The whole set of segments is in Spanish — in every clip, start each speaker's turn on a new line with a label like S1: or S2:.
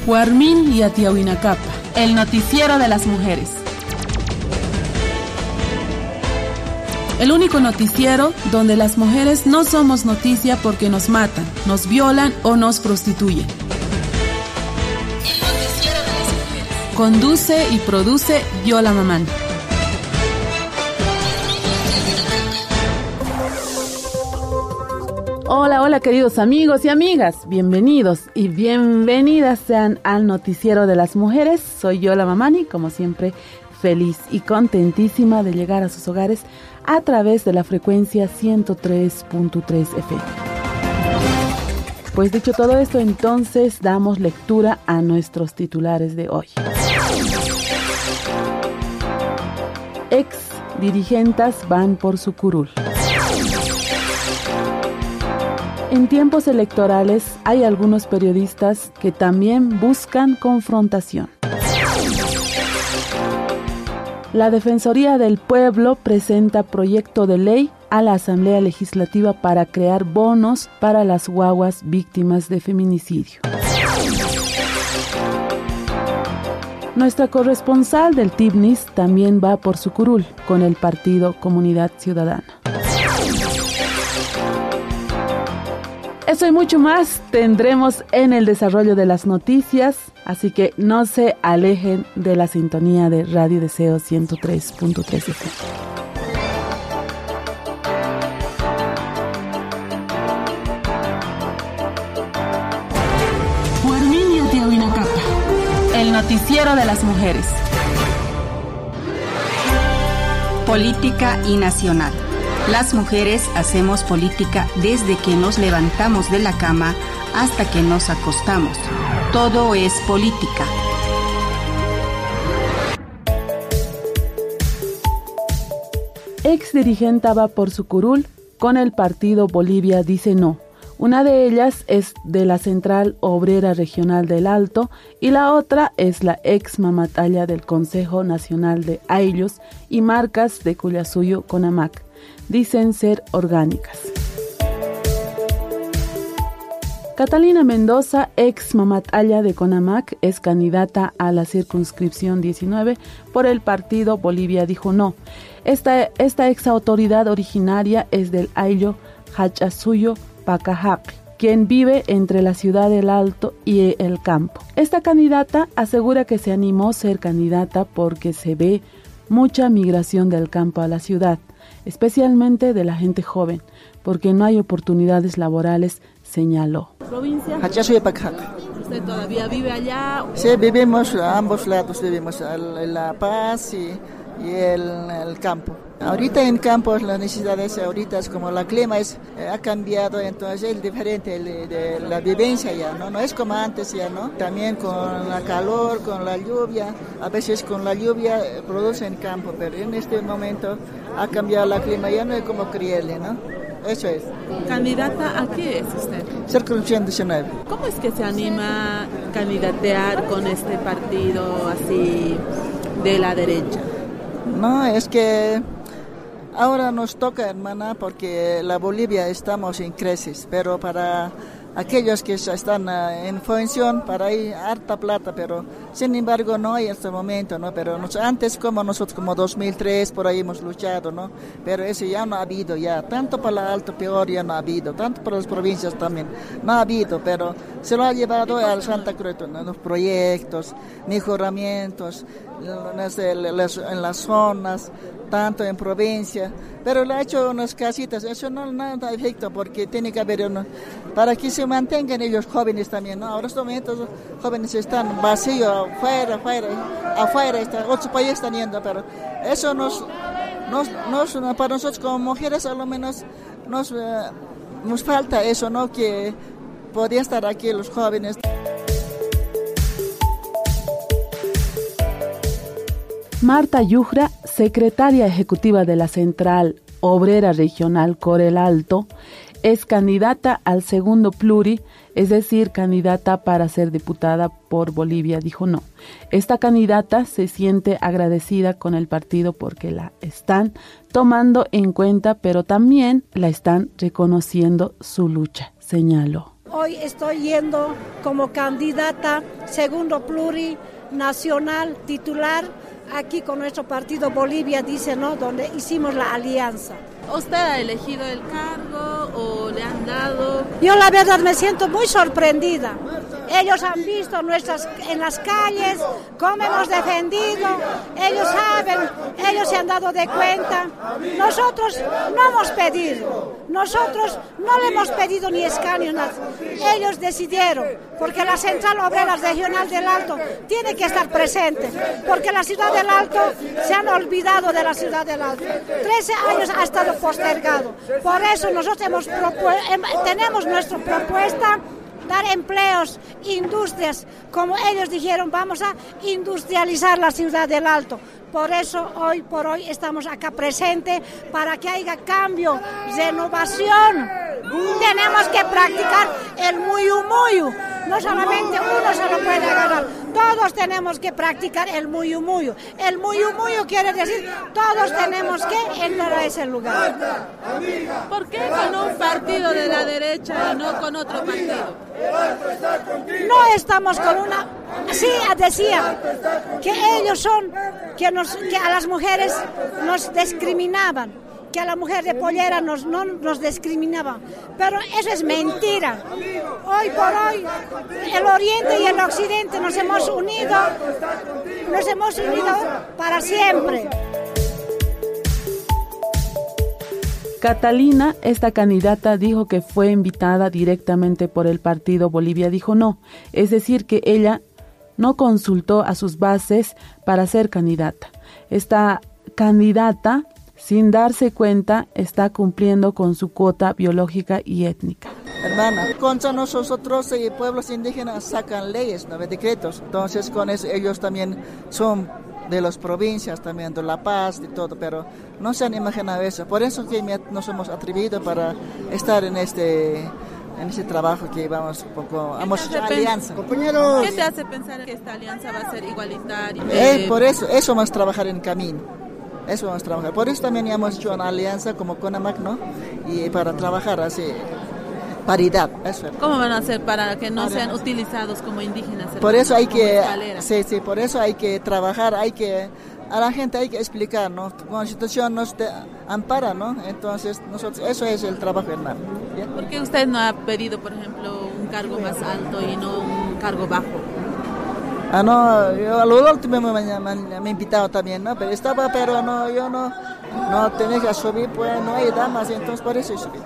S1: Huarmin y Atiahuinacapa, el noticiero de las mujeres. El único noticiero donde las mujeres no somos noticia porque nos matan, nos violan o nos prostituyen. El noticiero de las mujeres. Conduce y produce Yola Mamani. Hola, hola queridos amigos y amigas, bienvenidos y bienvenidas sean al noticiero de las mujeres. Soy Yola Mamani, como siempre feliz y contentísima de llegar a sus hogares a través de la frecuencia 103.3 FM. Pues dicho todo esto, entonces damos lectura a nuestros titulares de hoy. Ex dirigentes van por su curul. En tiempos electorales hay algunos periodistas que también buscan confrontación. La Defensoría del Pueblo presenta proyecto de ley a la Asamblea Legislativa para crear bonos para las guaguas víctimas de feminicidio. Nuestra corresponsal del TIBNIS también va por su curul con el partido Comunidad Ciudadana. Eso y mucho más tendremos en el desarrollo de las noticias, así que no se alejen de la sintonía de Radio Deseo 103.3 FM. Huarmin y Atiahuinacapa, el noticiero de las mujeres.
S2: Política y nacional. Las mujeres hacemos política desde que nos levantamos de la cama hasta que nos acostamos. Todo es política.
S1: Ex dirigente va por su curul con el partido Bolivia dice no. Una de ellas es de la Central Obrera Regional del Alto y la otra es la ex mamatalla del Consejo Nacional de Ayllos y Marcas de Collasuyo Conamac. Dicen ser orgánicas. Catalina Mendoza, ex mamatalla de Conamac, es candidata a la circunscripción 19 por el partido Bolivia dijo no. Esta ex autoridad originaria es del Ayllo Hachasuyo Pacajapi, quien vive entre la ciudad del Alto y el campo. Esta candidata asegura que se animó a ser candidata porque se ve mucha migración del campo a la ciudad, especialmente de la gente joven, porque no hay oportunidades laborales, señaló.
S3: ¿Provincia? Hachasuyo Pacajapi.
S1: ¿Usted todavía vive allá?
S3: Sí, vivimos a ambos lados, vivimos en La Paz y el campo. Ahorita en campo las necesidades ahorita es como el clima ha cambiado, entonces es diferente de la vivencia ya, no es como antes ya, ¿no? También con la calor, con la lluvia, a veces con la lluvia produce en campo, pero en este momento ha cambiado el clima, ya no es como criarle, ¿no? Eso es.
S1: ¿Candidata a qué es usted?
S3: Circunscripción 19.
S1: ¿Cómo es que se anima a candidatear con este partido así de la derecha?
S3: No, es que ahora nos toca, hermana, porque la Bolivia estamos en crisis, pero para aquellos que están en función, para ahí harta plata, pero sin embargo no hay en este momento, ¿no? Pero antes como nosotros, como 2003, por ahí hemos luchado, ¿no? Pero eso ya no ha habido, ya, tanto para el Alto peor ya no ha habido, tanto para las provincias también, no ha habido, pero se lo ha llevado a Santa Cruz, ¿no? Los proyectos, mejoramientos, en las zonas, tanto en provincia, pero le ha hecho unas casitas, eso no nada efecto porque tiene que haber para que se mantengan ellos jóvenes también, ¿no? Ahora estos momentos los jóvenes están vacíos, afuera, otros países están yendo, pero eso para nosotros como mujeres a lo menos nos falta eso, ¿no? Que podían estar aquí los jóvenes.
S1: Marta Yujra, secretaria ejecutiva de la Central Obrera Regional Corel Alto, es candidata al segundo pluri, es decir, candidata para ser diputada por Bolivia, dijo no. Esta candidata se siente agradecida con el partido porque la están tomando en cuenta, pero también la están reconociendo su lucha, señaló.
S4: Hoy estoy yendo como candidata segundo plurinacional titular aquí con nuestro partido Bolivia Dice No, donde hicimos la alianza.
S1: ¿Usted ha elegido el cargo o le han dado?
S4: Yo la verdad me siento muy sorprendida. Ellos han visto en las calles cómo hemos defendido, ellos saben, ellos se han dado de cuenta. Nosotros no hemos pedido, nosotros no le hemos pedido ni escaños, ellos decidieron, porque la Central Obrera Regional del Alto tiene que estar presente, porque la ciudad del Alto se han olvidado de la ciudad del Alto. 13 años ha estado postergado, por eso nosotros tenemos nuestra propuesta, dar empleos, industrias, como ellos dijeron, vamos a industrializar la ciudad del Alto. Por eso hoy por hoy estamos acá presentes para que haya cambio, renovación. Tenemos que practicar el muyu muyu. No solamente uno se lo puede agarrar, todos tenemos que practicar el muyu muyu. El muyu muyu quiere decir todos tenemos que entrar a ese lugar.
S1: ¿Por qué con un partido de la derecha y no con otro partido?
S4: No estamos con una... Sí, decía que ellos son, que a las mujeres nos discriminaban, que a la mujer de pollera no nos discriminaban, pero eso es mentira. Hoy por hoy el oriente y el occidente nos hemos unido para siempre.
S1: Catalina, esta candidata, dijo que fue invitada directamente por el partido Bolivia Dijo No, es decir, que ella no consultó a sus bases para ser candidata. Esta candidata, sin darse cuenta, está cumpliendo con su cuota biológica y étnica.
S3: Hermana, contra nosotros y pueblos indígenas sacan leyes, ¿no? Decretos. Entonces con eso ellos también son de las provincias, también de La Paz y todo, pero no se han imaginado eso. Por eso que nos hemos atrevido para estar en este trabajo que vamos alianza.
S1: Compañeros, ¿qué te hace pensar que esta alianza va a ser igualitaria?
S3: Por eso vamos a trabajar en camino. Eso vamos a trabajar. Por eso también hemos hecho una alianza como CONAMAC, ¿no? Y para trabajar así, paridad. Eso.
S1: ¿Cómo van a hacer para que no sean utilizados como indígenas?
S3: Por eso hay que, por eso hay que trabajar, a la gente hay que explicar, ¿no? La Constitución nos ampara, ¿no? Entonces, eso es el trabajo, hermano. ¿Bien?
S1: ¿Por qué usted no ha pedido, por ejemplo, un cargo más alto y no un cargo bajo?
S3: No, yo a lo último me han invitado también, ¿no? Pero no, yo no tenía que subir, pues no hay damas, entonces por eso subí.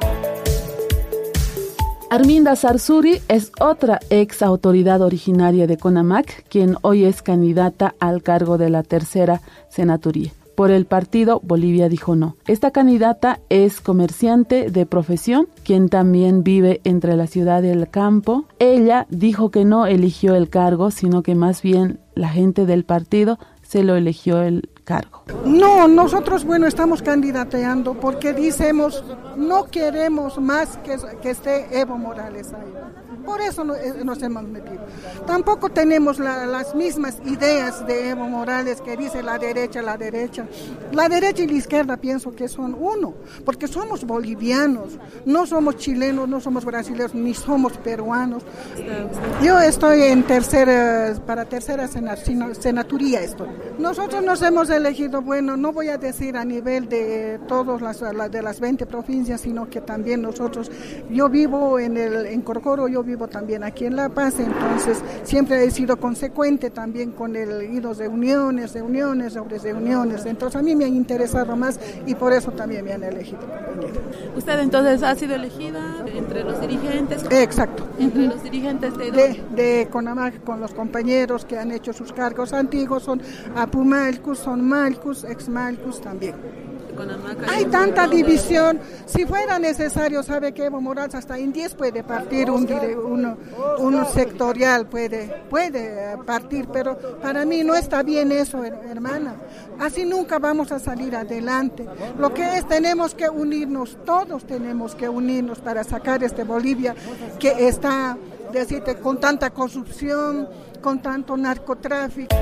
S1: Arminda Sarsuri es otra ex autoridad originaria de CONAMAC, quien hoy es candidata al cargo de la tercera senaturía por el partido Bolivia Dijo No. Esta candidata es comerciante de profesión, quien también vive entre la ciudad y el campo. Ella dijo que no eligió el cargo, sino que más bien la gente del partido se lo eligió el cargo.
S5: No, nosotros, estamos candidateando porque decimos no queremos más que esté Evo Morales ahí. Por eso nos hemos metido. Tampoco tenemos las mismas ideas de Evo Morales que dice la derecha. La derecha y la izquierda pienso que son uno, porque somos bolivianos, no somos chilenos, no somos brasileños, ni somos peruanos. Yo estoy para tercera senaturía estoy. Nosotros nos hemos elegido, no voy a decir a nivel de todas las 20 provincias, sino que también yo vivo en Corcoro, yo vivo también aquí en La Paz, entonces siempre he sido consecuente también con el ido de reuniones, entonces a mí me han interesado más y por eso también me han elegido, compañera.
S1: ¿Usted entonces ha sido elegida entre los dirigentes?
S5: Exacto.
S1: ¿Entre los dirigentes
S5: de CONAMAC, con los compañeros que han hecho sus cargos antiguos, son Apumalcus, son Malcus, ex-Malcus también. Hay tanta división, si fuera necesario, sabe que Evo Morales hasta en 10 puede partir uno sectorial, puede partir, pero para mí no está bien eso, hermana. Así nunca vamos a salir adelante. Lo que tenemos que unirnos, todos tenemos que unirnos para sacar Bolivia que está, con tanta corrupción, con tanto narcotráfico.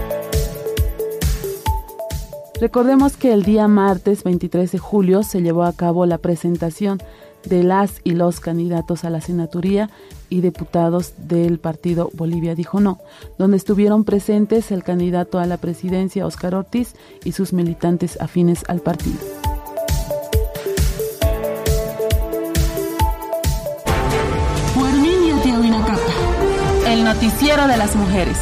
S1: Recordemos que el día martes 23 de julio se llevó a cabo la presentación de las y los candidatos a la senaturía y diputados del partido Bolivia dijo no, donde estuvieron presentes el candidato a la presidencia Óscar Ortiz y sus militantes afines al partido.
S2: El noticiero de las mujeres.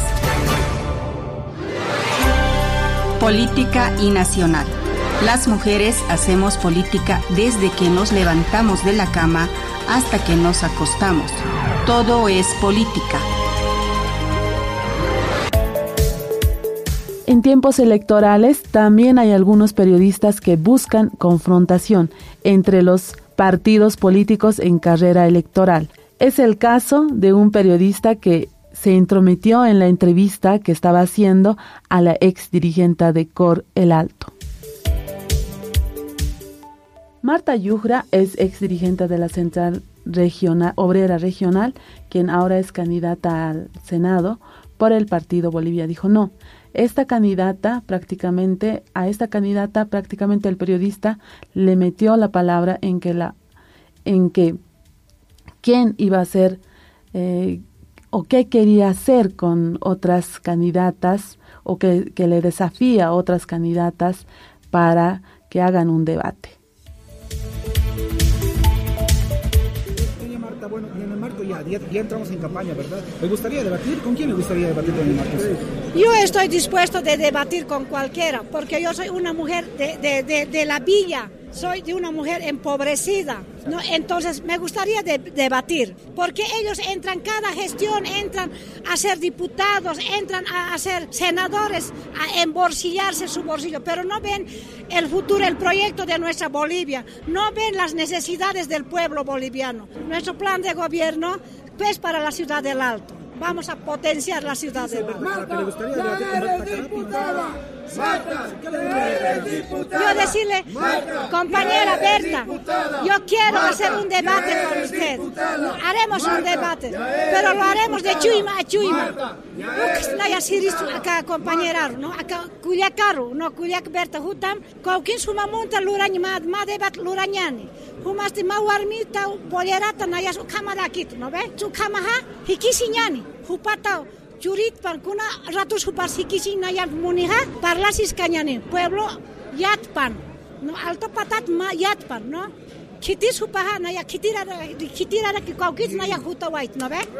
S2: Política y nacional. Las mujeres hacemos política desde que nos levantamos de la cama hasta que nos acostamos. Todo es política.
S1: En tiempos electorales también hay algunos periodistas que buscan confrontación entre los partidos políticos en carrera electoral. Es el caso de un periodista que se intrometió en la entrevista que estaba haciendo a la ex dirigente de COR El Alto. Marta Yujra es ex dirigente de la Central Obrera Regional, quien ahora es candidata al Senado por el partido Bolivia dijo no. A esta candidata prácticamente el periodista le metió la palabra en que quién iba a ser o qué quería hacer con otras candidatas o que le desafía a otras candidatas para que hagan un debate.
S6: Marta, bueno, en el marco ya entramos en campaña, ¿verdad? ¿Me gustaría debatir? ¿Con quién me gustaría debatir con el marco?
S4: Yo estoy dispuesto de debatir con cualquiera, porque yo soy una mujer de la villa. Soy de una mujer empobrecida, ¿no? Entonces me gustaría debatir, porque ellos entran, cada gestión entran a ser diputados, entran a ser senadores, a embolsillarse su bolsillo, pero no ven el futuro, el proyecto de nuestra Bolivia, no ven las necesidades del pueblo boliviano. Nuestro plan de gobierno es para la ciudad del Alto. Vamos a potenciar la ciudad del Alto. Yo decirle, compañera Berta, yo quiero hacer un debate con usted. Haremos un debate, pero lo haremos de Chuyma a Chuyma. Acá compañera, ¿no? Acá Culiacaru, no Culiac Berta Hutam, Cauquín Sumamunta Lurañ, ma debat Lurañani. Humasti ma warmita pollerata nayas ukamalakit, ¿no ve? Tukamaha hikisiñani, hupatao. Churitpan, kuna ratus huparsikisin nayan muniha, parlasis cañani, pueblo yatpan, no alto patat ma yatpan, ¿no? Chitis hupaha naya kitira que cauquit naya juta white, ¿no ve?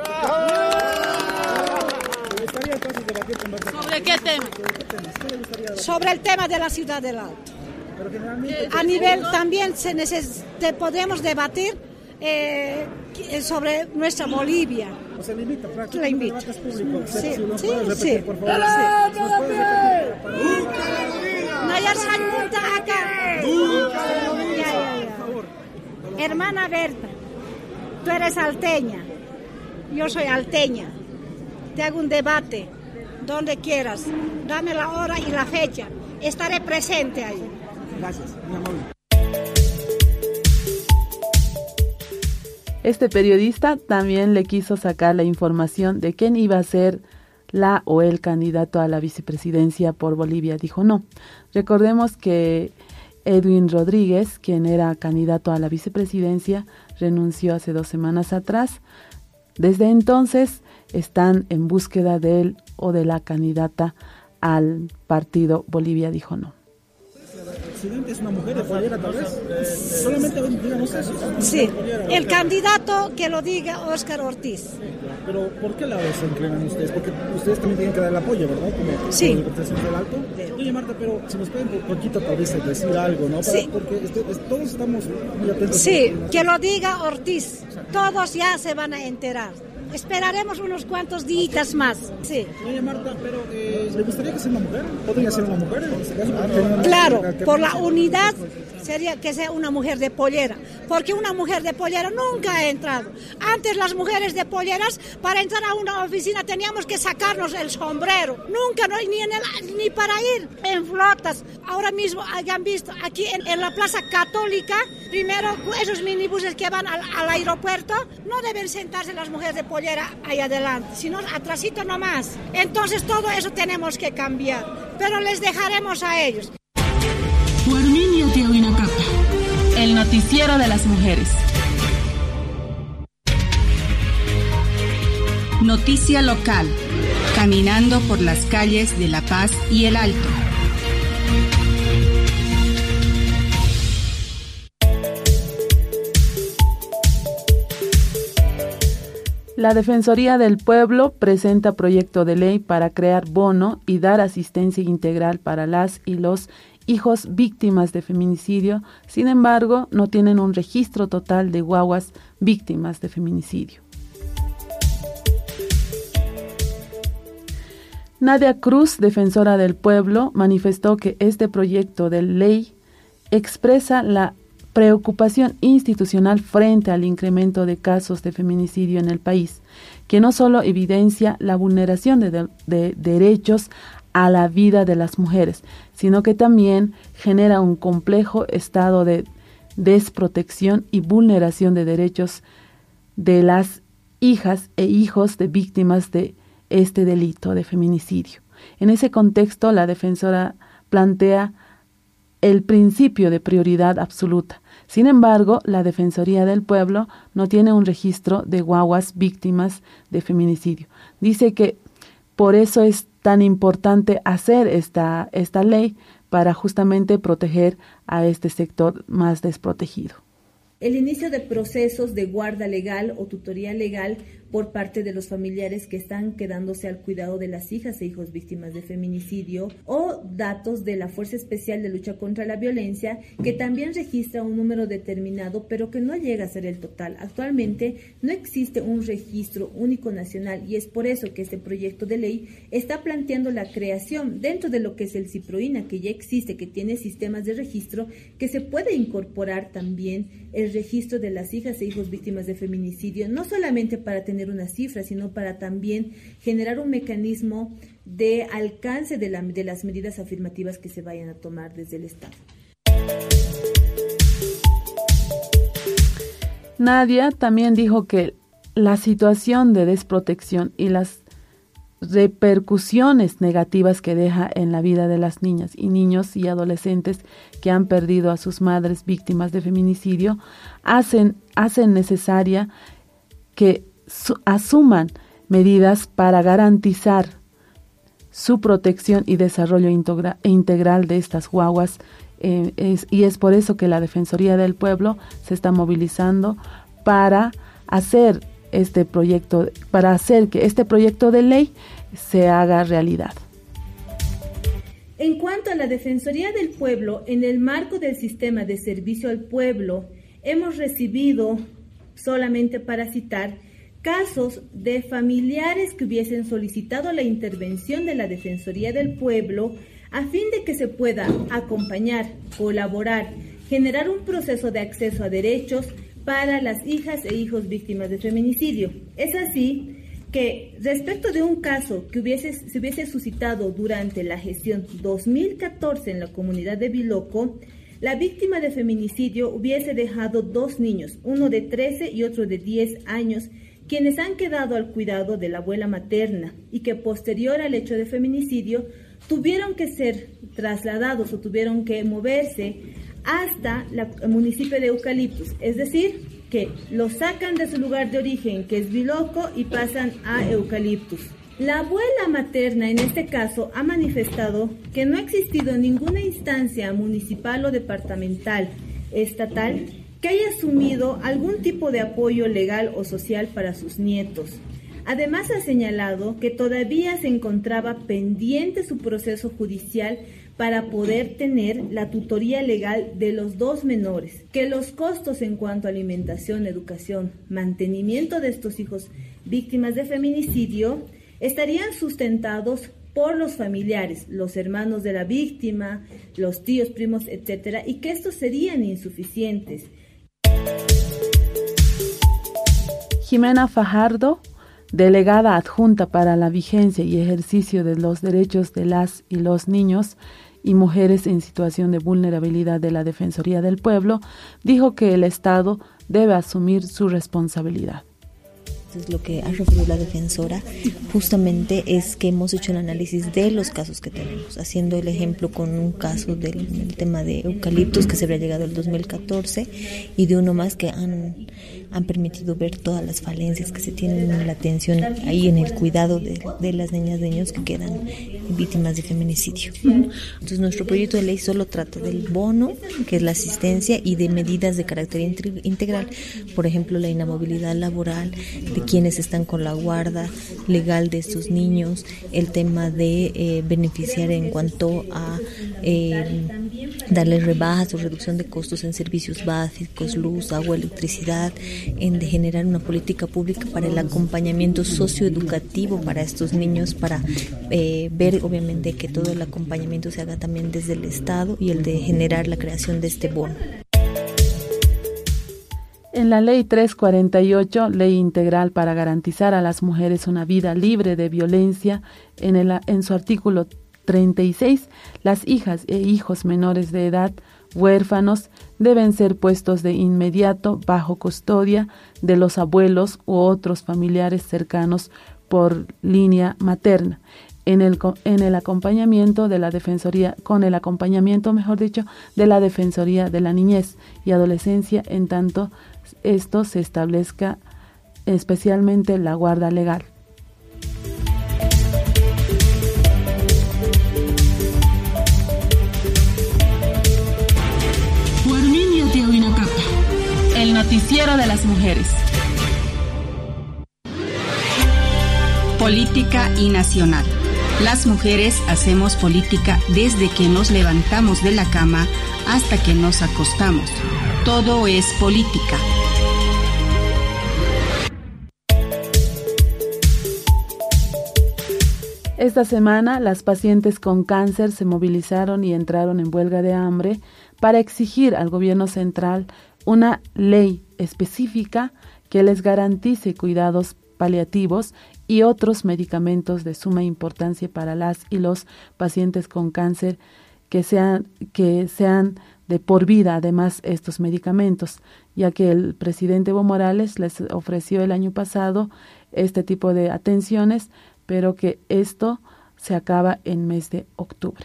S4: ¿Sobre qué tema? Sobre el tema de la ciudad del Alto. A nivel también podemos debatir sobre nuestra Bolivia.
S6: O sea, le invito,
S4: le invito. Sí.
S6: Por favor.
S4: Nayar Sanmunta acá. Hermana Berta, tú eres alteña, yo soy alteña. Te hago un debate, donde quieras. Dame la hora y la fecha. Estaré presente ahí.
S6: Gracias, mi amor.
S1: Este periodista también le quiso sacar la información de quién iba a ser la o el candidato a la vicepresidencia por Bolivia. Dijo no. Recordemos que Edwin Rodríguez, quien era candidato a la vicepresidencia, renunció hace 2 semanas atrás. Desde entonces están en búsqueda de él o de la candidata al partido Bolivia dijo no.
S6: ¿Es una mujer de pollera, tal vez? Solamente digamos eso.
S4: Sí, el candidato que lo diga Óscar Ortiz.
S6: Pero ¿por qué lado se inclinan ustedes? Porque ustedes también tienen que dar el apoyo, ¿verdad? Como
S4: sí.
S6: El presidente del Alto. Oye, Marta, pero si nos pueden un poquito tal vez decir algo, ¿no?
S4: Sí.
S6: Porque todos estamos muy atentos.
S4: Sí, que lo diga Ortiz. Todos ya se van a enterar. Esperaremos unos cuantos días más. Sí.
S6: Oye, Marta, pero ¿le gustaría que sea una mujer? ¿Podría ser una mujer en este caso?
S4: Claro, por la unidad sería que sea una mujer de pollera, porque una mujer de pollera nunca ha entrado. Antes las mujeres de polleras, para entrar a una oficina teníamos que sacarnos el sombrero. Nunca, no, ni para ir en flotas. Ahora mismo hayan visto aquí en la Plaza Católica, primero esos minibuses que van al aeropuerto, no deben sentarse las mujeres de pollera ahí adelante, sino atrasito nomás. Entonces todo eso tenemos que cambiar, pero les dejaremos a ellos.
S2: El noticiero de las mujeres. Noticia local. Caminando por las calles de La Paz y El Alto.
S1: La Defensoría del Pueblo presenta proyecto de ley para crear bono y dar asistencia integral para las y los hijos víctimas de feminicidio. Sin embargo, no tienen un registro total de guaguas víctimas de feminicidio. Nadia Cruz, defensora del pueblo, manifestó que este proyecto de ley expresa la preocupación institucional frente al incremento de casos de feminicidio en el país, que no solo evidencia la vulneración de derechos a la vida de las mujeres, sino que también genera un complejo estado de desprotección y vulneración de derechos de las hijas e hijos de víctimas de este delito de feminicidio. En ese contexto, la defensora plantea el principio de prioridad absoluta. Sin embargo, la Defensoría del Pueblo no tiene un registro de guaguas víctimas de feminicidio. Dice que por eso es tan importante hacer esta ley para justamente proteger a este sector más desprotegido.
S7: El inicio de procesos de guarda legal o tutoría legal por parte de los familiares que están quedándose al cuidado de las hijas e hijos víctimas de feminicidio, o datos de la Fuerza Especial de Lucha contra la Violencia, que también registra un número determinado, pero que no llega a ser el total. Actualmente no existe un registro único nacional, y es por eso que este proyecto de ley está planteando la creación dentro de lo que es el CIPROINA, que ya existe, que tiene sistemas de registro, que se puede incorporar también el registro de las hijas e hijos víctimas de feminicidio, no solamente para tener una cifra, sino para también generar un mecanismo de alcance de las medidas afirmativas que se vayan a tomar desde el Estado.
S1: Nadia también dijo que la situación de desprotección y las repercusiones negativas que deja en la vida de las niñas y niños y adolescentes que han perdido a sus madres víctimas de feminicidio hacen necesaria que asuman medidas para garantizar su protección y desarrollo integral de estas guaguas, y es por eso que la Defensoría del Pueblo se está movilizando para hacer que este proyecto de ley se haga realidad.
S7: En cuanto a la Defensoría del Pueblo, en el marco del sistema de servicio al pueblo, hemos recibido, solamente para citar, casos de familiares que hubiesen solicitado la intervención de la Defensoría del Pueblo a fin de que se pueda acompañar, colaborar, generar un proceso de acceso a derechos para las hijas e hijos víctimas de feminicidio. Es así que respecto de un caso que se hubiese suscitado durante la gestión 2014 en la comunidad de Biloco, la víctima de feminicidio hubiese dejado 2 niños, uno de 13 y otro de 10 años, quienes han quedado al cuidado de la abuela materna y que posterior al hecho de feminicidio tuvieron que ser trasladados o tuvieron que moverse hasta el municipio de Eucaliptus, es decir, que los sacan de su lugar de origen, que es Biloco, y pasan a Eucaliptus. La abuela materna, en este caso, ha manifestado que no ha existido ninguna instancia municipal o departamental, estatal, que haya asumido algún tipo de apoyo legal o social para sus nietos. Además, ha señalado que todavía se encontraba pendiente su proceso judicial para poder tener la tutoría legal de los 2 menores, que los costos en cuanto a alimentación, educación, mantenimiento de estos hijos víctimas de feminicidio estarían sustentados por los familiares, los hermanos de la víctima, los tíos, primos, etcétera, y que estos serían insuficientes.
S1: Jimena Fajardo, delegada adjunta para la vigencia y ejercicio de los derechos de las y los niños y mujeres en situación de vulnerabilidad de la Defensoría del Pueblo, dijo que el Estado debe asumir su responsabilidad.
S8: Entonces, lo que ha referido la defensora justamente es que hemos hecho el análisis de los casos que tenemos, haciendo el ejemplo con un caso del tema de Eucaliptus que se habría llegado el 2014 y de uno más que han permitido ver todas las falencias que se tienen en la atención ahí en el cuidado de las niñas y niños que quedan víctimas de feminicidio. Entonces nuestro proyecto de ley solo trata del bono, que es la asistencia, y de medidas de carácter integral, por ejemplo la inamovilidad laboral de quienes están con la guarda legal de estos niños, el tema de beneficiar en cuanto a darles rebajas o reducción de costos en servicios básicos, luz, agua, electricidad, de generar una política pública para el acompañamiento socioeducativo para estos niños, para ver obviamente que todo el acompañamiento se haga también desde el Estado, y el de generar la creación de este bono.
S1: En la Ley 348, Ley Integral para garantizar a las mujeres una vida libre de violencia, en su artículo 36, las hijas e hijos menores de edad, huérfanos, deben ser puestos de inmediato bajo custodia de los abuelos u otros familiares cercanos por línea materna, con el acompañamiento de la Defensoría de la Defensoría de la Niñez y Adolescencia, en tanto esto se establezca especialmente la guarda legal.
S2: El noticiero de las mujeres. Política y nacional. Las mujeres hacemos política desde que nos levantamos de la cama hasta que nos acostamos. Todo es política.
S1: Esta semana, las pacientes con cáncer se movilizaron y entraron en huelga de hambre para exigir al gobierno central una ley específica que les garantice cuidados paliativos y otros medicamentos de suma importancia para las y los pacientes con cáncer, que sean de por vida, además, estos medicamentos, ya que el presidente Evo Morales les ofreció el año pasado este tipo de atenciones, pero que esto se acaba en mes de octubre.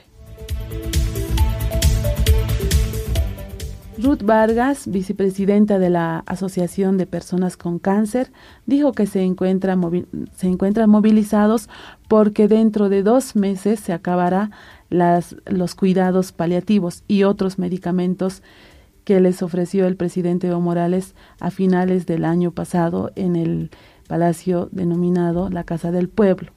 S1: Ruth Vargas, vicepresidenta de la Asociación de Personas con Cáncer, dijo que se encuentran movilizados porque dentro de 2 meses se acabará los cuidados paliativos y otros medicamentos que les ofreció el presidente Evo Morales a finales del año pasado en el palacio denominado la Casa del Pueblo.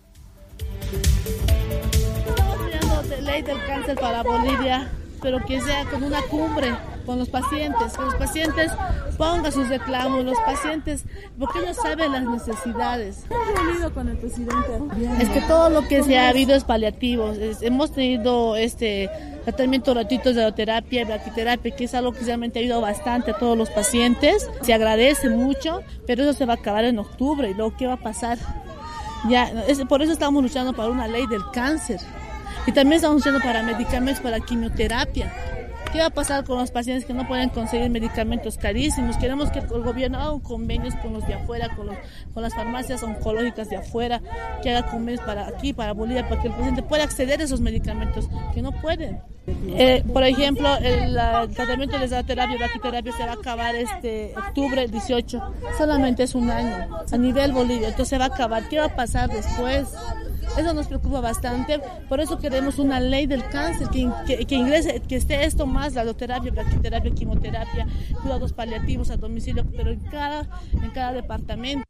S9: Estamos hablando de ley del cáncer para Bolivia, pero que sea con una cumbre con los pacientes, que los pacientes pongan sus reclamos, los pacientes, porque ellos saben las necesidades.
S1: ¿Cómo has reunido con el presidente?
S9: Es que todo lo que se ha habido es paliativo. Hemos tenido tratamientos gratuitos de radioterapia, braquiterapia, que es algo que realmente ha ayudado bastante a todos los pacientes. Se agradece mucho, pero eso se va a acabar en octubre. ¿Y luego qué va a pasar? Por eso estamos luchando para una ley del cáncer. Y también estamos luchando para medicamentos para quimioterapia. ¿Qué va a pasar con los pacientes que no pueden conseguir medicamentos carísimos? Queremos que el gobierno haga convenios con los de afuera, con las farmacias oncológicas de afuera, que haga convenios para Bolivia, para que el paciente pueda acceder a esos medicamentos que no pueden. Por ejemplo, el tratamiento de radioterapia, braquiterapia se va a acabar octubre 18. Solamente es un año a nivel Bolivia, entonces se va a acabar. ¿Qué va a pasar después? Eso nos preocupa bastante, por eso queremos una ley del cáncer que ingrese, que esté esto más, radioterapia, braquiterapia, quimioterapia, cuidados paliativos a domicilio, pero en cada departamento.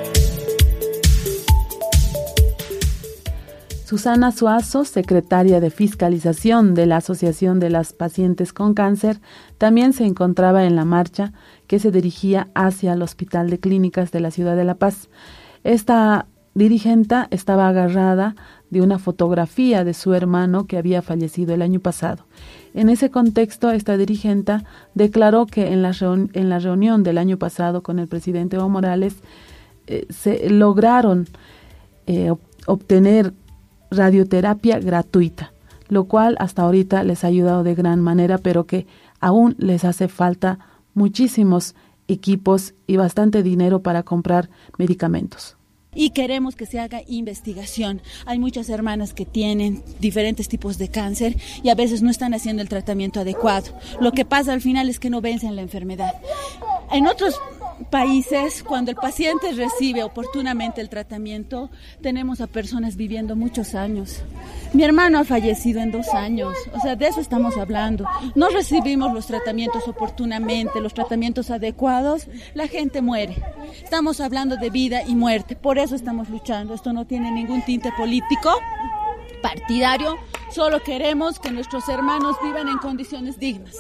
S1: Susana Suazo, secretaria de Fiscalización de la Asociación de las Pacientes con Cáncer, también se encontraba en la marcha que se dirigía hacia el Hospital de Clínicas de la Ciudad de La Paz. Esta dirigente estaba agarrada de una fotografía de su hermano que había fallecido el año pasado. En ese contexto, esta dirigente declaró que en la reunión del año pasado con el presidente Evo Morales se lograron obtener radioterapia gratuita, lo cual hasta ahorita les ha ayudado de gran manera, pero que aún les hace falta muchísimos equipos y bastante dinero para comprar medicamentos.
S10: Y queremos que se haga investigación. Hay muchas hermanas que tienen diferentes tipos de cáncer y a veces no están haciendo el tratamiento adecuado. Lo que pasa al final es que no vencen la enfermedad. En otros países, cuando el paciente recibe oportunamente el tratamiento, tenemos a personas viviendo muchos años. Mi hermano ha fallecido en 2 años, o sea, de eso estamos hablando. No recibimos los tratamientos oportunamente, los tratamientos adecuados, la gente muere. Estamos hablando de vida y muerte, por eso estamos luchando. Esto no tiene ningún tinte político, partidario, solo queremos que nuestros hermanos vivan en condiciones dignas.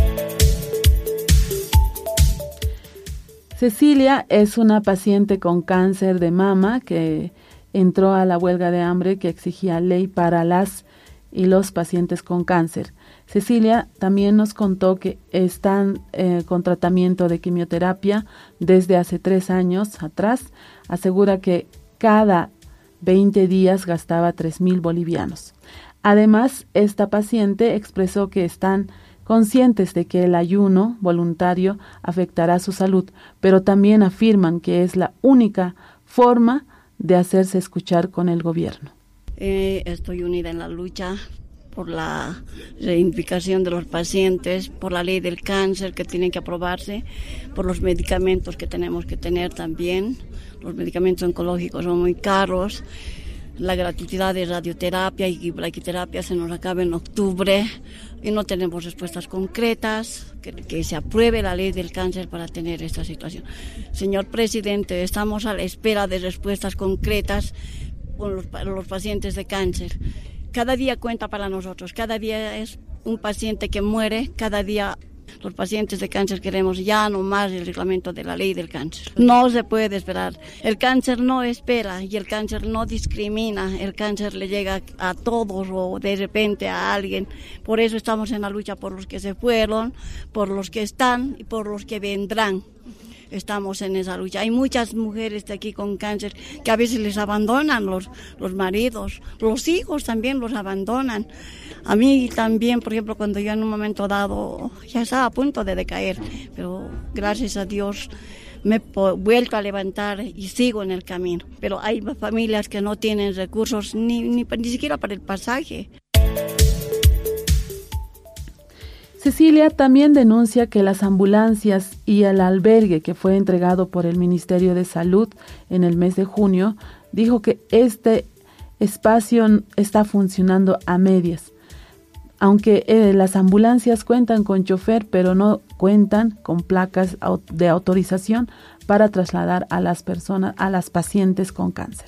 S1: Cecilia es una paciente con cáncer de mama que entró a la huelga de hambre que exigía ley para las y los pacientes con cáncer. Cecilia también nos contó que están con tratamiento de quimioterapia desde hace 3 años atrás. Asegura que cada 20 días gastaba 3,000 bolivianos. Además, esta paciente expresó que están conscientes de que el ayuno voluntario afectará su salud, pero también afirman que es la única forma de hacerse escuchar con el gobierno.
S11: Estoy unida en la lucha por la reivindicación de los pacientes, por la ley del cáncer que tiene que aprobarse, por los medicamentos que tenemos que tener también. Los medicamentos oncológicos son muy caros. La gratuidad de radioterapia y braquiterapia se nos acaba en octubre y no tenemos respuestas concretas, que se apruebe la ley del cáncer para tener esta situación. Señor presidente, estamos a la espera de respuestas concretas para los pacientes de cáncer. Cada día cuenta para nosotros, cada día es un paciente que muere, cada día los pacientes de cáncer queremos ya no más el reglamento de la ley del cáncer. No se puede esperar. El cáncer no espera y el cáncer no discrimina. El cáncer le llega a todos o de repente a alguien. Por eso estamos en la lucha por los que se fueron, por los que están y por los que vendrán. Estamos en esa lucha. Hay muchas mujeres de aquí con cáncer que a veces les abandonan los maridos, los hijos también los abandonan. A mí también, por ejemplo, cuando yo en un momento dado ya estaba a punto de decaer, pero gracias a Dios me he vuelto a levantar y sigo en el camino. Pero hay familias que no tienen recursos ni siquiera para el pasaje.
S1: Cecilia también denuncia que las ambulancias y el albergue que fue entregado por el Ministerio de Salud en el mes de junio, dijo que este espacio está funcionando a medias. Aunque las ambulancias cuentan con chofer, pero no cuentan con placas de autorización para trasladar a las personas, a las pacientes con cáncer.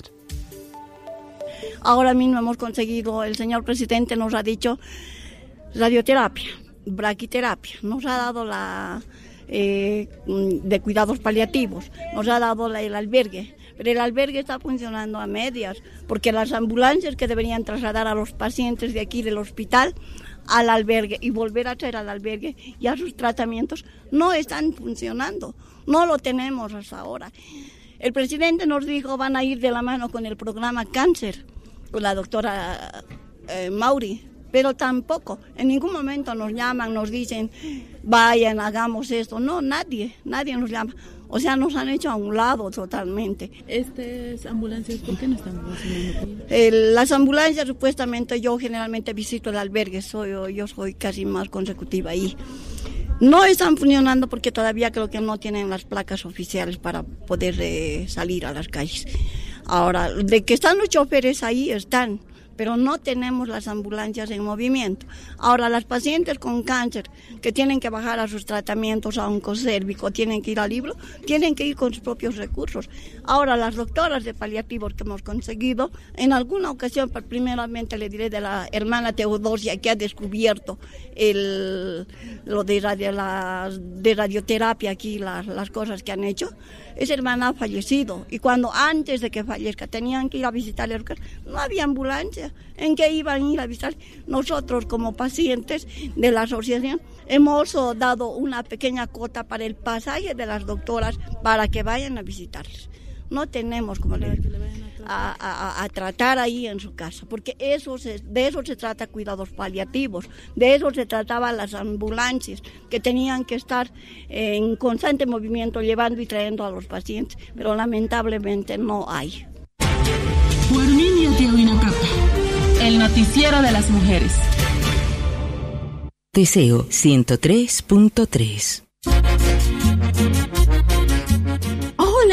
S11: Ahora mismo hemos conseguido, el señor presidente nos ha dicho radioterapia, braquiterapia, nos ha dado la de cuidados paliativos, nos ha dado el albergue, pero el albergue está funcionando a medias, porque las ambulancias que deberían trasladar a los pacientes de aquí del hospital al albergue y volver a traer al albergue y a sus tratamientos no están funcionando, no lo tenemos hasta ahora. El presidente nos dijo van a ir de la mano con el programa Cáncer, con la doctora Mauri, pero tampoco, en ningún momento nos llaman, nos dicen, vayan, hagamos esto. No, nadie nos llama. O sea, nos han hecho a un lado totalmente.
S1: ¿Estas ambulancias por qué no están funcionando?
S11: Las ambulancias, supuestamente, yo generalmente visito el albergue, yo soy casi más consecutiva ahí. No están funcionando porque todavía creo que no tienen las placas oficiales para poder salir a las calles. Ahora, de que están los choferes ahí, están, pero no tenemos las ambulancias en movimiento. Ahora, las pacientes con cáncer que tienen que bajar a sus tratamientos a oncocérvico, tienen que ir al Libro, tienen que ir con sus propios recursos. Ahora, las doctoras de paliativos que hemos conseguido, en alguna ocasión, primeramente le diré de la hermana Teodosia, que ha descubierto lo de radioterapia aquí, las cosas que han hecho. Esa hermana ha fallecido y cuando antes de que fallezca tenían que ir a visitarle, no había ambulancia. ¿En qué iban a ir a visitar? Nosotros como pacientes de la asociación hemos dado una pequeña cuota para el pasaje de las doctoras para que vayan a visitarles. No tenemos como a tratar ahí en su casa, porque de eso se trata cuidados paliativos, de eso se trataban las ambulancias, que tenían que estar en constante movimiento llevando y trayendo a los pacientes, pero lamentablemente no hay.
S2: El noticiero de las mujeres.
S12: Deseo 103.3.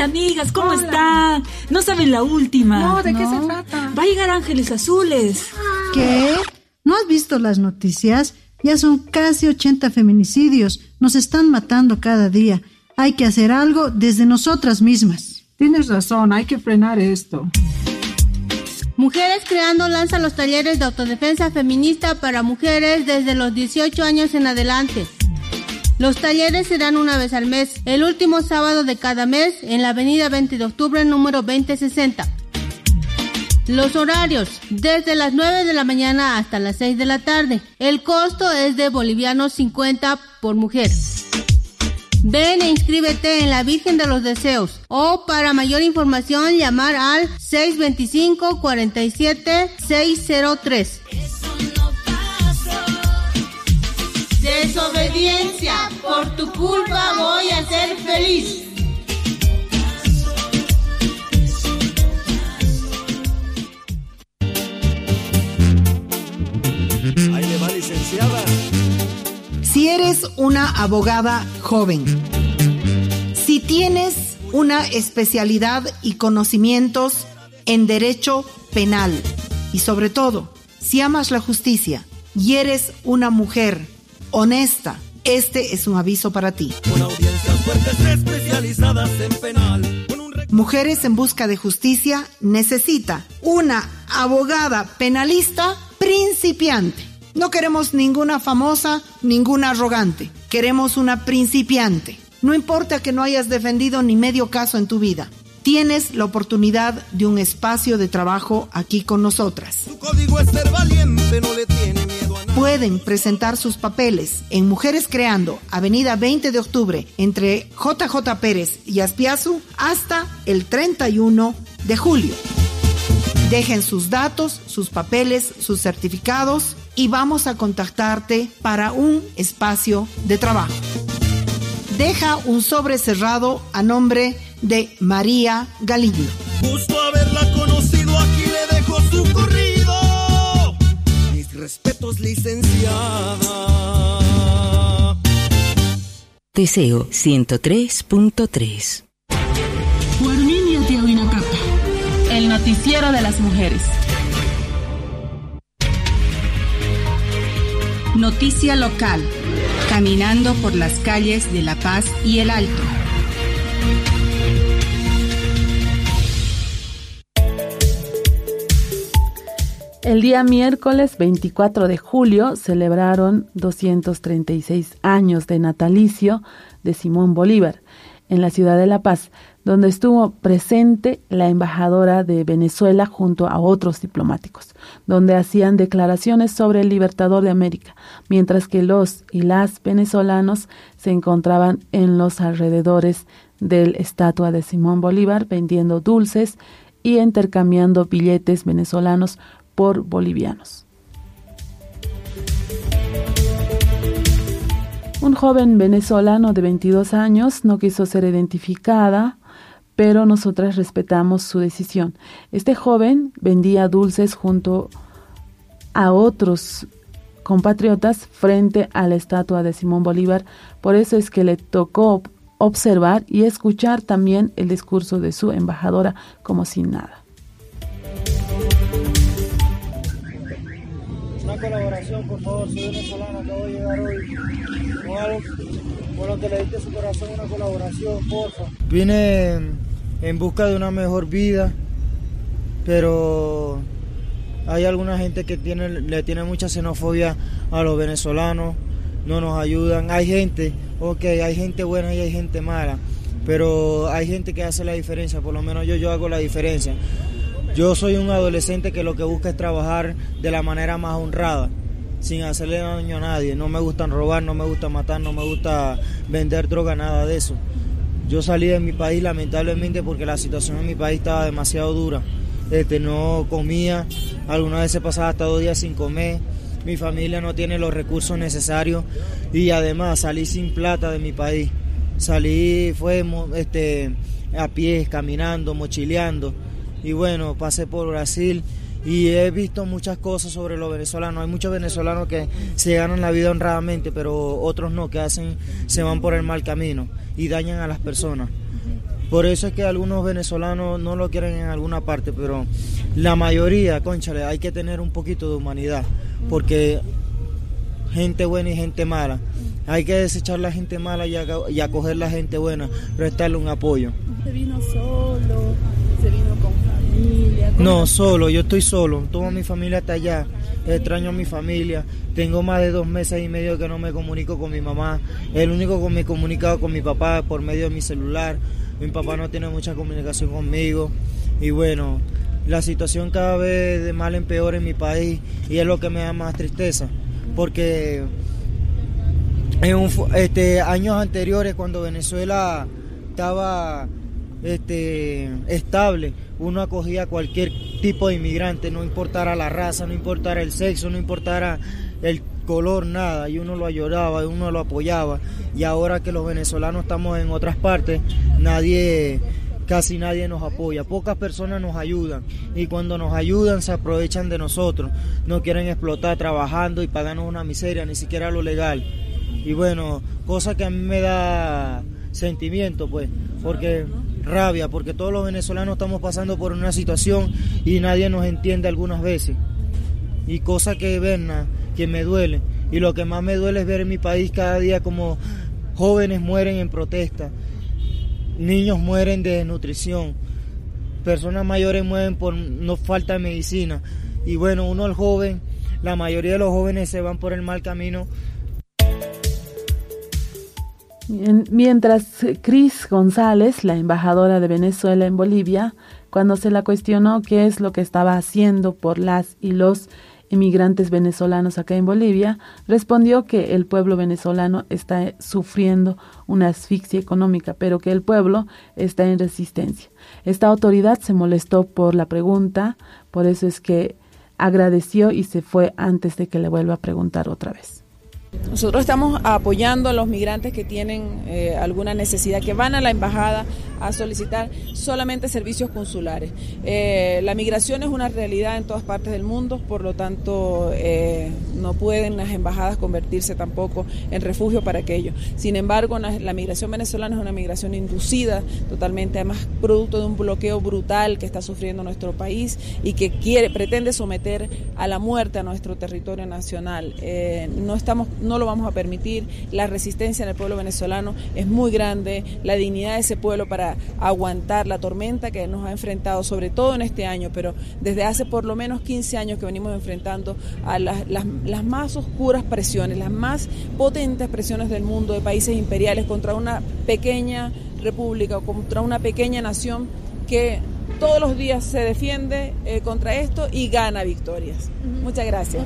S12: Hola, amigas, ¿cómo están? ¿No saben la última?
S5: No, ¿de qué se trata?
S12: Va a llegar Ángeles Azules.
S13: ¿Qué? ¿No has visto las noticias? Ya son casi 80 feminicidios. Nos están matando cada día. Hay que hacer algo desde nosotras mismas.
S14: Tienes razón, hay que frenar esto.
S15: Mujeres Creando lanza los talleres de autodefensa feminista para mujeres desde los 18 años en adelante. Los talleres serán una vez al mes, el último sábado de cada mes, en la avenida 20 de octubre, número 2060. Los horarios, desde las 9 de la mañana hasta las 6 de la tarde. El costo es de bolivianos 50 por mujer. Ven e inscríbete en la Virgen de los Deseos o para mayor información llamar al 625-47-603. Desobediencia, por tu culpa voy a ser feliz.
S16: Ahí le va, licenciada.
S17: Si eres una abogada joven, si tienes una especialidad y conocimientos en derecho penal y sobre todo, si amas la justicia y eres una mujer honesta, este es un aviso para ti.
S16: Con audiencias fuertes especializadas en penal.
S17: Mujeres en Busca de Justicia necesita una abogada penalista principiante. No queremos ninguna famosa, ninguna arrogante. Queremos una principiante. No importa que no hayas defendido ni medio caso en tu vida. Tienes la oportunidad de un espacio de trabajo aquí con nosotras.
S16: Su código es ser valiente, no le tiene miedo a nada.
S17: Pueden presentar sus papeles en Mujeres Creando, avenida 20 de octubre, entre JJ Pérez y Aspiazu, hasta el 31 de julio. Dejen sus datos, sus papeles, sus certificados y vamos a contactarte para un espacio de trabajo. Deja un sobre cerrado a nombre de María Galindo.
S16: Gusto haberla conocido, aquí le dejo su corrido. Mis respetos, licenciada.
S18: Deseo 103.3.
S12: Huarminia Tiahuinacapa, el noticiero de las mujeres.
S2: Noticia local. Caminando por las calles de La Paz y El Alto.
S1: El día miércoles 24 de julio celebraron 236 años de natalicio de Simón Bolívar en la ciudad de La Paz, donde estuvo presente la embajadora de Venezuela junto a otros diplomáticos, donde hacían declaraciones sobre el Libertador de América, mientras que los y las venezolanos se encontraban en los alrededores de la estatua de Simón Bolívar vendiendo dulces y intercambiando billetes venezolanos por bolivianos. Un joven venezolano de 22 años no quiso ser identificada, pero nosotras respetamos su decisión. Este joven vendía dulces junto a otros compatriotas frente a la estatua de Simón Bolívar, por eso es que le tocó observar y escuchar también el discurso de su embajadora como sin nada.
S19: Una colaboración, por favor, soy venezolano, acabo de llegar hoy con algo con lo que le diste su corazón, una colaboración, porfa. Vine en busca de una mejor vida, pero hay alguna gente que le tiene mucha xenofobia a los venezolanos, no nos ayudan. Hay gente buena y hay gente mala, pero hay gente que hace la diferencia, por lo menos yo hago la diferencia. Yo soy un adolescente que lo que busca es trabajar de la manera más honrada, sin hacerle daño a nadie. No me gusta robar, no me gusta matar, no me gusta vender droga, nada de eso. Yo salí de mi país lamentablemente porque la situación en mi país estaba demasiado dura. No comía, algunas veces pasaba hasta 2 días sin comer. Mi familia no tiene los recursos necesarios y además salí sin plata de mi país. Salí, a pie, caminando, mochileando. Y bueno, pasé por Brasil y he visto muchas cosas sobre los venezolanos. Hay muchos venezolanos que se ganan la vida honradamente, pero otros no, que se van por el mal camino y dañan a las personas. Por eso es que algunos venezolanos no lo quieren en alguna parte, pero la mayoría, cónchale, hay que tener un poquito de humanidad, porque gente buena y gente mala. Hay que desechar la gente mala y acoger la gente buena, prestarle un apoyo.
S20: ¿Se vino solo? ¿Se vino con familia?
S19: No, solo, yo estoy solo, toda mi familia está allá, extraño a mi familia, tengo más de 2 meses y medio que no me comunico con mi mamá, el único que me he comunicado con mi papá por medio de mi celular, mi papá no tiene mucha comunicación conmigo y bueno, la situación cada vez de mal en peor en mi país y es lo que me da más tristeza, porque en años anteriores cuando Venezuela estaba estable, uno acogía a cualquier tipo de inmigrante, no importara la raza, no importara el sexo, no importara el color, nada, y uno lo ayudaba, uno lo apoyaba, y ahora que los venezolanos estamos en otras partes, casi nadie nos apoya, pocas personas nos ayudan, y cuando nos ayudan se aprovechan de nosotros, no quieren explotar trabajando y pagarnos una miseria, ni siquiera lo legal, y bueno, cosa que a mí me da sentimiento, pues, porque rabia, porque todos los venezolanos estamos pasando por una situación y nadie nos entiende algunas veces, y cosa que me duele, y lo que más me duele es ver en mi país cada día como jóvenes mueren en protesta, niños mueren de desnutrición, personas mayores mueren por no falta de medicina, y bueno, el joven, la mayoría de los jóvenes se van por el mal camino.
S1: Mientras Cris González, la embajadora de Venezuela en Bolivia, cuando se la cuestionó qué es lo que estaba haciendo por las y los inmigrantes venezolanos acá en Bolivia, respondió que el pueblo venezolano está sufriendo una asfixia económica, pero que el pueblo está en resistencia. Esta autoridad se molestó por la pregunta, por eso es que agradeció y se fue antes de que le vuelva a preguntar otra vez.
S20: Nosotros estamos apoyando a los migrantes que tienen alguna necesidad, que van a la embajada a solicitar solamente servicios consulares. La migración es una realidad en todas partes del mundo, por lo tanto no pueden las embajadas convertirse tampoco en refugio para aquello. Sin embargo, la migración venezolana es una migración inducida totalmente, además producto de un bloqueo brutal que está sufriendo nuestro país y que pretende someter a la muerte a nuestro territorio nacional. No lo vamos a permitir, la resistencia en el pueblo venezolano es muy grande, la dignidad de ese pueblo para aguantar la tormenta que nos ha enfrentado, sobre todo en este año, pero desde hace por lo menos 15 años que venimos enfrentando a las más oscuras presiones, las más potentes presiones del mundo de países imperiales contra una pequeña república o contra una pequeña nación que todos los días se defiende contra esto y gana victorias. Muchas gracias.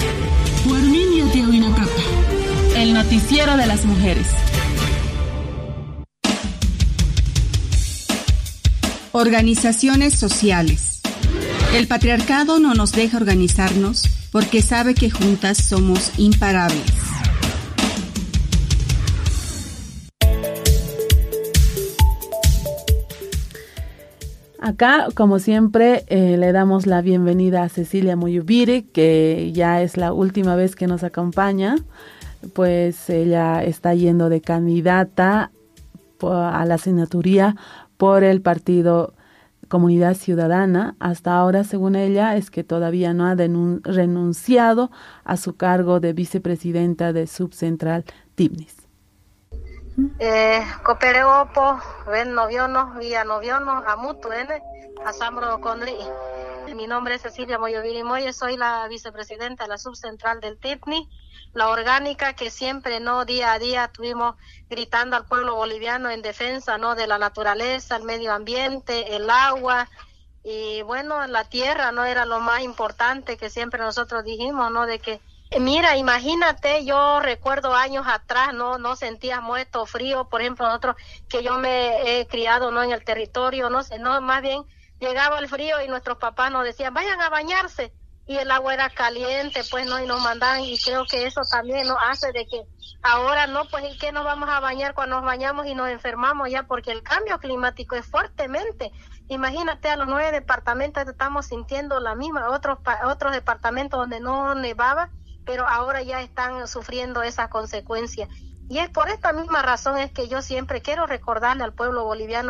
S12: El noticiero de las mujeres.
S2: Organizaciones sociales. El patriarcado no nos deja organizarnos porque sabe que juntas somos imparables.
S1: Acá, como siempre, le damos la bienvenida a Cecilia Moyubiri, que ya es la última vez que nos acompaña, pues ella está yendo de candidata a la senaturía por el partido Comunidad Ciudadana. Hasta ahora, según ella, es que todavía no ha renunciado a su cargo de vicepresidenta de Subcentral Tibnis.
S21: Copereopo, ven novionos, vía novionos, amutuene, asambro conri. Mi nombre es Cecilia Moyoviri Moye, soy la vicepresidenta de la Subcentral del TIPNI, la orgánica que siempre, no, día a día estuvimos gritando al pueblo boliviano en defensa, no, de la naturaleza, el medio ambiente, el agua, y bueno, la tierra, no, era lo más importante que siempre nosotros dijimos, no, de que mira, imagínate, yo recuerdo años atrás, no sentía muerto frío, por ejemplo, nosotros que yo me he criado, no, en el territorio, no sé, no, más bien llegaba el frío y nuestros papás nos decían, vayan a bañarse, y el agua era caliente, pues, no, y nos mandaban, y creo que eso también nos hace de que ahora, no, pues, ¿en qué nos vamos a bañar cuando nos bañamos y nos enfermamos ya? Porque el cambio climático es fuertemente. Imagínate, a los 9 departamentos estamos sintiendo la misma, otros departamentos donde no nevaba, pero ahora ya están sufriendo esas consecuencias. Y es por esta misma razón es que yo siempre quiero recordarle al pueblo boliviano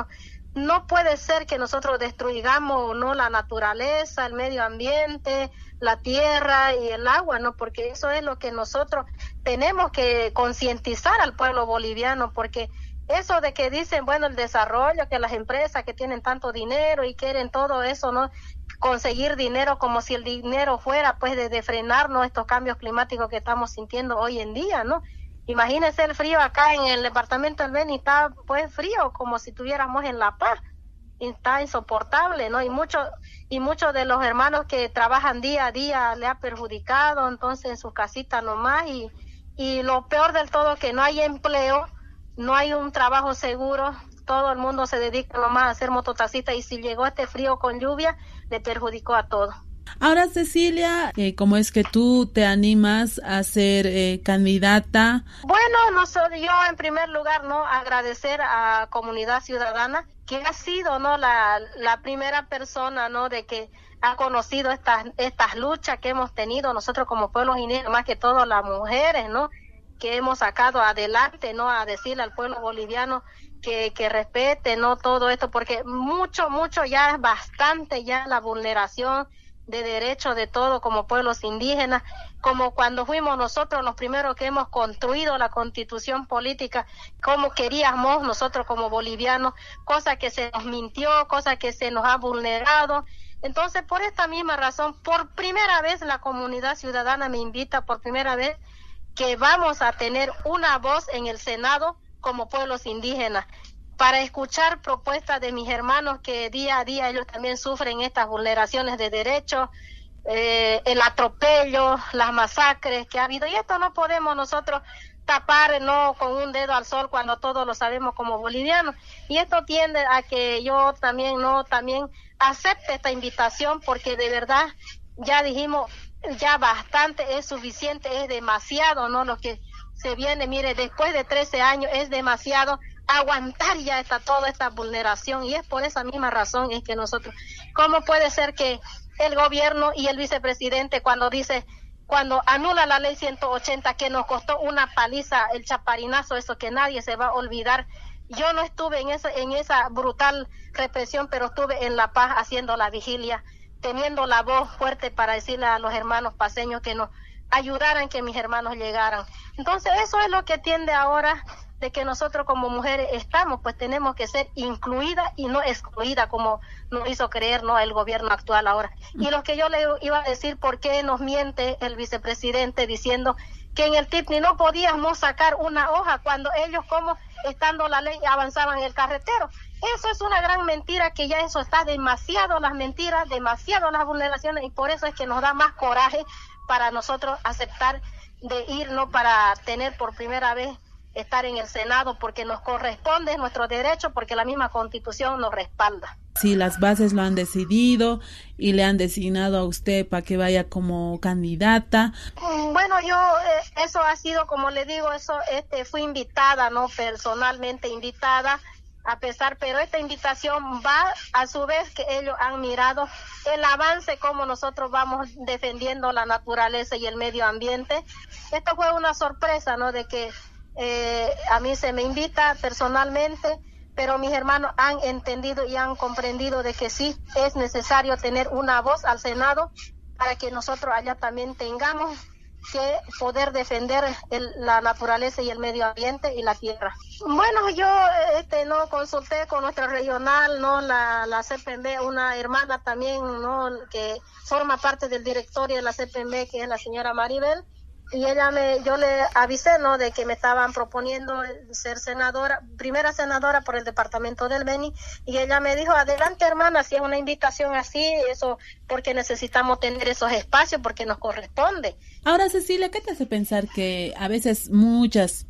S21: no puede ser que nosotros destruyamos, ¿no?, la naturaleza, el medio ambiente, la tierra y el agua, ¿no? Porque eso es lo que nosotros tenemos que concientizar al pueblo boliviano, porque eso de que dicen, bueno, el desarrollo, que las empresas que tienen tanto dinero y quieren todo eso, ¿no?, conseguir dinero como si el dinero fuera, pues, de frenarnos estos cambios climáticos que estamos sintiendo hoy en día, ¿no? Imagínense el frío acá en el departamento del Beni, está pues frío como si estuviéramos en La Paz, está insoportable, ¿no? Y muchos de los hermanos que trabajan día a día le ha perjudicado, entonces en su casita nomás, y lo peor del todo que no hay empleo, no hay un trabajo seguro, todo el mundo se dedica nomás a hacer mototaxistas, y si llegó este frío con lluvia, le perjudicó a todos.
S1: Ahora, Cecilia, ¿cómo es que tú te animas a ser candidata?
S21: Bueno, yo en primer lugar, ¿no?, agradecer a Comunidad Ciudadana, que ha sido, ¿no?, la primera persona, ¿no?, de que ha conocido estas luchas que hemos tenido nosotros como pueblos indígenas, más que todo las mujeres, ¿no?, que hemos sacado adelante, ¿no?, a decirle al pueblo boliviano que respete, ¿no?, todo esto, porque mucho ya es bastante ya la vulneración de derechos de todo como pueblos indígenas, como cuando fuimos nosotros los primeros que hemos construido la constitución política, como queríamos nosotros como bolivianos, cosa que se nos mintió, cosa que se nos ha vulnerado. Entonces, por esta misma razón, por primera vez la Comunidad Ciudadana me invita, por primera vez, que vamos a tener una voz en el Senado como pueblos indígenas, para escuchar propuestas de mis hermanos que día a día ellos también sufren estas vulneraciones de derechos, el atropello, las masacres que ha habido, y esto no podemos nosotros tapar, no, con un dedo al sol cuando todos lo sabemos como bolivianos, y esto tiende a que yo también acepte esta invitación, porque de verdad ya dijimos, ya bastante, es suficiente, es demasiado, ¿no?, lo que se viene, mire, después de 13 años es demasiado aguantar ya toda esta vulneración, y es por esa misma razón es que nosotros, ¿cómo puede ser que el gobierno y el vicepresidente cuando anula la ley 180 que nos costó una paliza, el chaparinazo, eso que nadie se va a olvidar? Yo no estuve en esa brutal represión, pero estuve en La Paz haciendo la vigilia, teniendo la voz fuerte para decirle a los hermanos paseños que nos ayudaran, que mis hermanos llegaran. Entonces eso es lo que tiende ahora, de que nosotros como mujeres pues tenemos que ser incluidas y no excluidas, como nos hizo creer, ¿no?, el gobierno actual ahora. Y lo que yo le iba a decir, ¿por qué nos miente el vicepresidente diciendo que en el TIPNI no podíamos sacar una hoja cuando ellos, como estando la ley, avanzaban el carretero? Eso es una gran mentira, que ya eso está demasiado las mentiras, demasiado las vulneraciones, y por eso es que nos da más coraje para nosotros aceptar de ir, ¿no?, para tener por primera vez estar en el Senado, porque nos corresponde nuestro derecho, porque la misma Constitución nos respalda.
S1: Sí, las bases lo han decidido y le han designado a usted para que vaya como candidata.
S21: Bueno, yo eso ha sido, como le digo, fui invitada, no personalmente invitada, pero esta invitación va a su vez que ellos han mirado el avance, como nosotros vamos defendiendo la naturaleza y el medio ambiente. Esto fue una sorpresa, ¿no?, de que a mí se me invita personalmente, pero mis hermanos han entendido y han comprendido de que sí es necesario tener una voz al Senado para que nosotros allá también tengamos que poder defender la naturaleza y el medio ambiente y la tierra. Bueno, yo no consulté con nuestra regional, no, la CPMB, una hermana también, no, que forma parte del directorio de la CPMB, que es la señora Maribel, y yo le avisé, ¿no?, de que me estaban proponiendo ser primera senadora por el departamento del Beni, y ella me dijo, adelante hermana, si es una invitación así, eso, porque necesitamos tener esos espacios, porque nos corresponde.
S1: Ahora, Cecilia, ¿qué te hace pensar que a veces muchos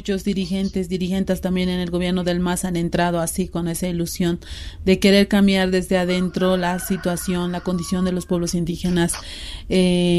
S1: dirigentes también en el gobierno del MAS han entrado así con esa ilusión de querer cambiar desde adentro la situación, la condición de los pueblos indígenas,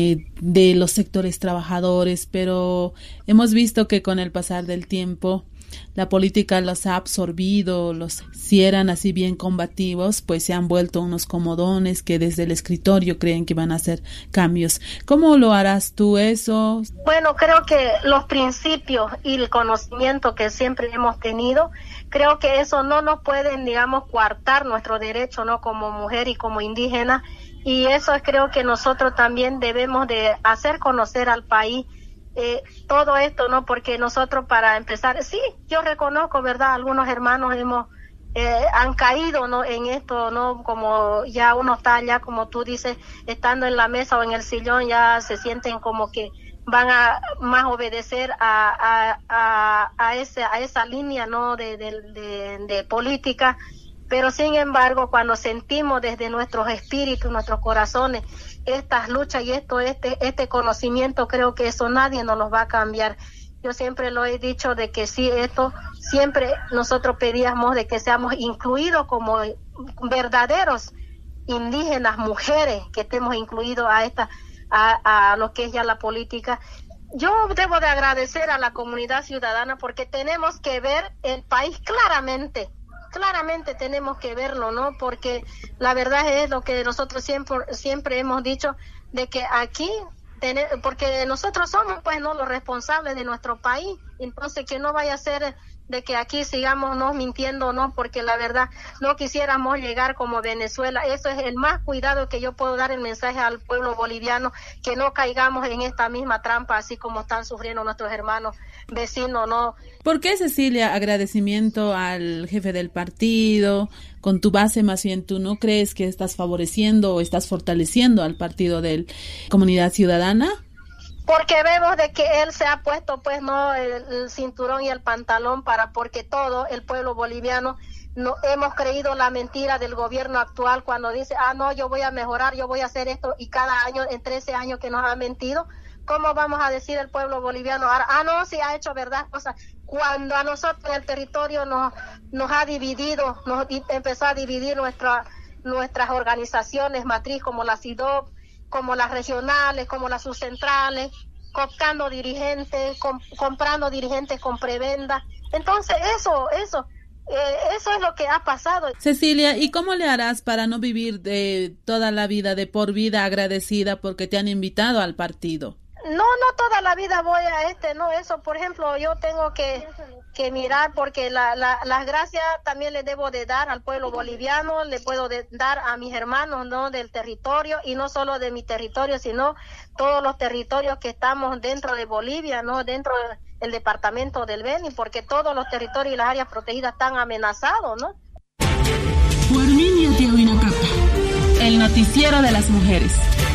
S1: de los sectores trabajadores, pero hemos visto que con el pasar del tiempo la política los ha absorbido, si eran así bien combativos, pues se han vuelto unos comodones que desde el escritorio creen que van a hacer cambios. ¿Cómo lo harás tú eso?
S21: Bueno, creo que los principios y el conocimiento que siempre hemos tenido, creo que eso no nos pueden, digamos, coartar nuestro derecho, ¿no? Como mujer y como indígena, y eso creo que nosotros también debemos de hacer conocer al país todo esto, ¿no? Porque nosotros, para empezar, sí, yo reconozco, ¿verdad? Algunos hermanos han caído, ¿no? En esto, ¿no? Como ya uno está ya, como tú dices, estando en la mesa o en el sillón, ya se sienten como que van a más obedecer a esa línea, ¿no? De política. Pero sin embargo, cuando sentimos desde nuestros espíritus, nuestros corazones, estas luchas y este conocimiento, creo que eso nadie nos los va a cambiar. Yo siempre lo he dicho de que sí, esto siempre nosotros pedíamos de que seamos incluidos como verdaderos indígenas, mujeres, que estemos incluidos a lo que es ya la política. Yo debo de agradecer a la comunidad ciudadana porque tenemos que ver el país claramente tenemos que verlo, ¿no? Porque la verdad es lo que nosotros siempre hemos dicho, de que aquí, porque nosotros somos, pues, no los responsables de nuestro país, entonces que no vaya a ser de que aquí sigamos no mintiendo, no, porque la verdad no quisiéramos llegar como Venezuela. Eso es el más cuidado que yo puedo dar el mensaje al pueblo boliviano, que no caigamos en esta misma trampa, así como están sufriendo nuestros hermanos vecinos, ¿no?
S1: ¿Por qué, Cecilia, agradecimiento al jefe del partido? Con tu base, más bien, ¿tú no crees que estás favoreciendo o estás fortaleciendo al partido de Comunidad Ciudadana?
S21: Porque vemos de que él se ha puesto, pues, no, el cinturón y el pantalón porque todo el pueblo boliviano no hemos creído la mentira del gobierno actual cuando dice, no, yo voy a mejorar, yo voy a hacer esto, y cada año, en 13 años que nos ha mentido. ¿Cómo vamos a decir el pueblo boliviano ahora, no, sí ha hecho verdad cosas? Cuando a nosotros en el territorio nos ha dividido, empezó a dividir nuestras organizaciones matriz, como la CIDOP, como las regionales, como las subcentrales, cooptando dirigentes, comprando dirigentes con prebenda. Entonces eso es lo que ha pasado.
S1: Cecilia, ¿y cómo le harás para no vivir de toda la vida, de por vida, agradecida porque te han invitado al partido?
S21: No toda la vida voy a no, eso, por ejemplo, yo tengo que mirar, porque las gracias también le debo de dar al pueblo boliviano, le puedo dar a mis hermanos, ¿no? Del territorio, y no solo de mi territorio, sino todos los territorios que estamos dentro de Bolivia, ¿no? Dentro del departamento del Beni, porque todos los territorios y las áreas protegidas están amenazados, ¿no?
S12: El noticiero de las mujeres.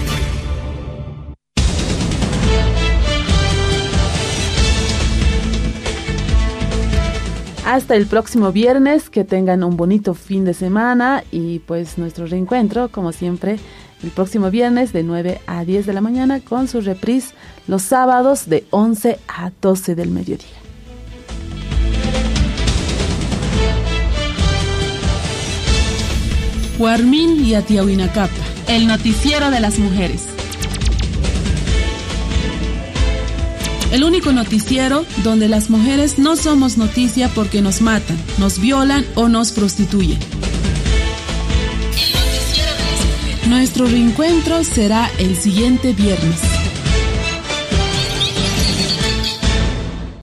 S1: Hasta el próximo viernes, que tengan un bonito fin de semana, y pues nuestro reencuentro, como siempre, el próximo viernes de 9 a 10 de la mañana, con su reprise los sábados de 11 a 12 del mediodía.
S12: Huarmín y Atiahuinacapa, el noticiero de las mujeres. El único noticiero donde las mujeres no somos noticia porque nos matan, nos violan o nos prostituyen. El noticiero de las mujeres. Nuestro reencuentro será el siguiente viernes.